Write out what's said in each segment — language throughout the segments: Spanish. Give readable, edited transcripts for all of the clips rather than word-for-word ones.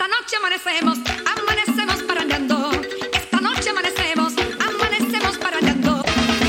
noche amanecemos, amanecemos parrandando. Esta noche amanecemos, amanecemos parrandando.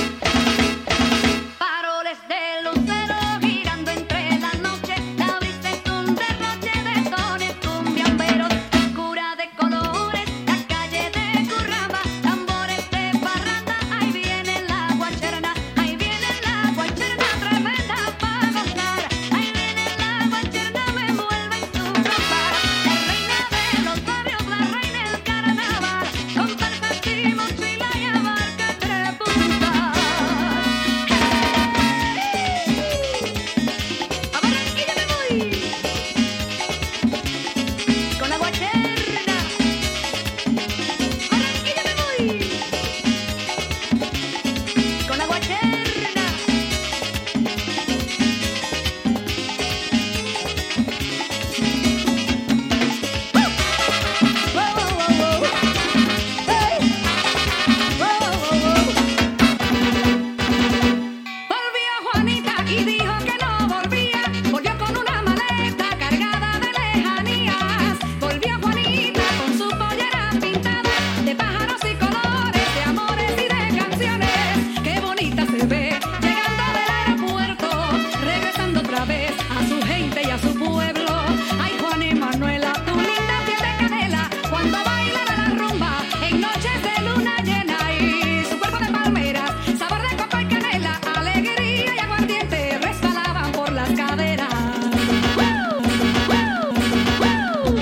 Faroles de lucero girando entre la noche. La brisa es un derroche de sones cumbiamberos. Oscura de colores, la calle de Curramba. Tambores de parranda, ahí viene la guacherna. Ahí viene la guacherna tremenda para gozar. Ahí viene la guacherna, me envuelve en su ropa. La reina de los barrios, la reina del carnaval. Con salsas y mochila y abarca tres puntas. A Barranquilla me voy con la guacherna. Barranquilla me voy con la guacherna. Volvió Juanita y dijo que no volvía. Volvió con una maleta cargada de lejanías. Volvió Juanita con su pollera pintada de pájaros y colores, de amores y de canciones. Qué bonita se ve llegando del aeropuerto, regresando otra vez a su gente y a su pueblo. Ay, Juan y Manuela, tu linda piel de canela, cuando baila de la rumba en noches de luna llena. Y su cuerpo de palmeras, sabor de coco y canela, alegría y aguardiente resbalaban por las caderas. ¡Woo! ¡Woo! ¡Woo!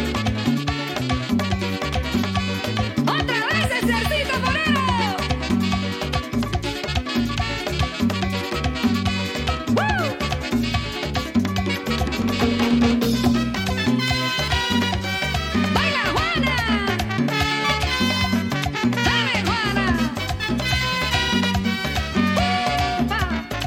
¡Otra vez el cercito torero! ¡Woo! ¡Baila, Juana! ¡Dale, Juana! ¡Upa!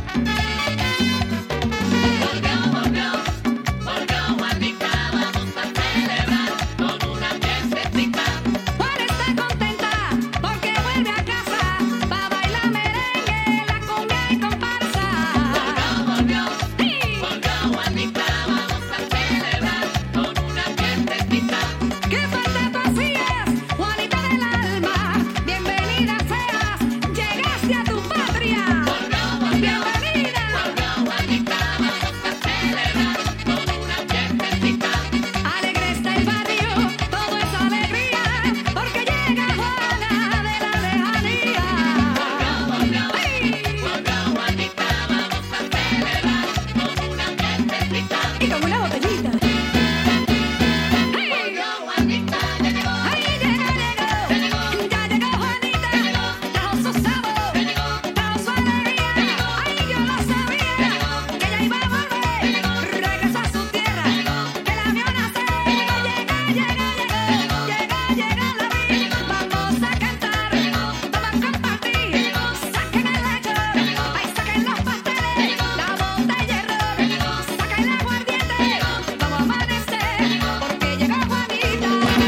Volvió Juanita, vamos a celebrar con una fiestecita. Juana está contenta porque vuelve a casa pa' bailar merengue, la cumbia y comparsa. Volvió ¡Sí! Juanita, vamos a celebrar con una fiestecita. ¡Qué falta tú hacías, Juanita del alma! Bienvenida seas, llegaste a tu patria. Bienvenida. Juanita, vamos a celebrar con una fiestecita. Alegre está el barrio, todo es alegría, porque llega Juana de la lejanía. ¡Ay! Juanita, vamos a celebrar con una fiestecita. Y con una botellita. ¡Ay! Juanita, ya llegó, ¡Ay, llegó! Ya llegó Juanita, trajo su sabor, trajo su alegría. ¡Ay, yo lo sabía, que ella iba a volver! Regresó a su tierra, que la vio nacer. Llega la vi, vamos a cantar, vamos a compartir. Saquen el lechón, ay, saquen los pasteles, la botella de ron, saquen el aguardiente. Vamos a amanecer, porque llegó Juanita.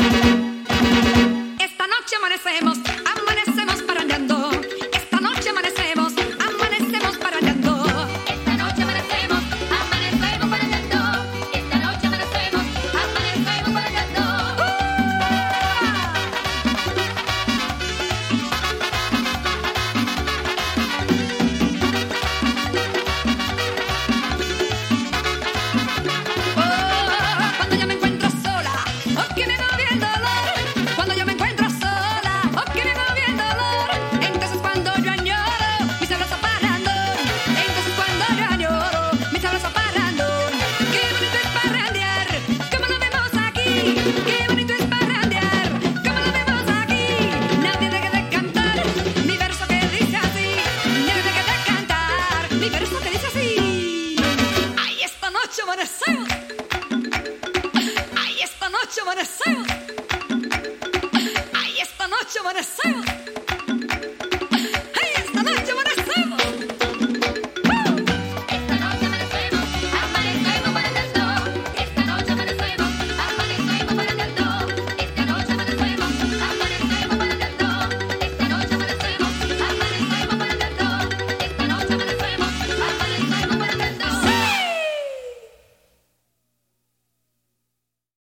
Esta noche amanecemos, amanecemos parrandando. Esta noche amanecemos, amanecemos parrandando. Esta noche amanecemos parrandando. Esta noche amanecemos parrandando. Cuando yo me encuentro sola, oh, que me agobia el dolor. Cuando yo me encuentro sola, oh, que me agobia el dolor. Entonces cuando yo añoro mi sabroso parrandón. Entonces cuando yo añoro mi sabroso parrandón. Qué bonito es parrandear, como lo vemos aquí. Qué bonito es parrandear, como lo vemos aquí. Nadie deje de cantar mi verso que dice así. Nadie deje de cantar mi verso que dice así. Ay, esta noche amanecemos. Ay, esta noche amanecemos.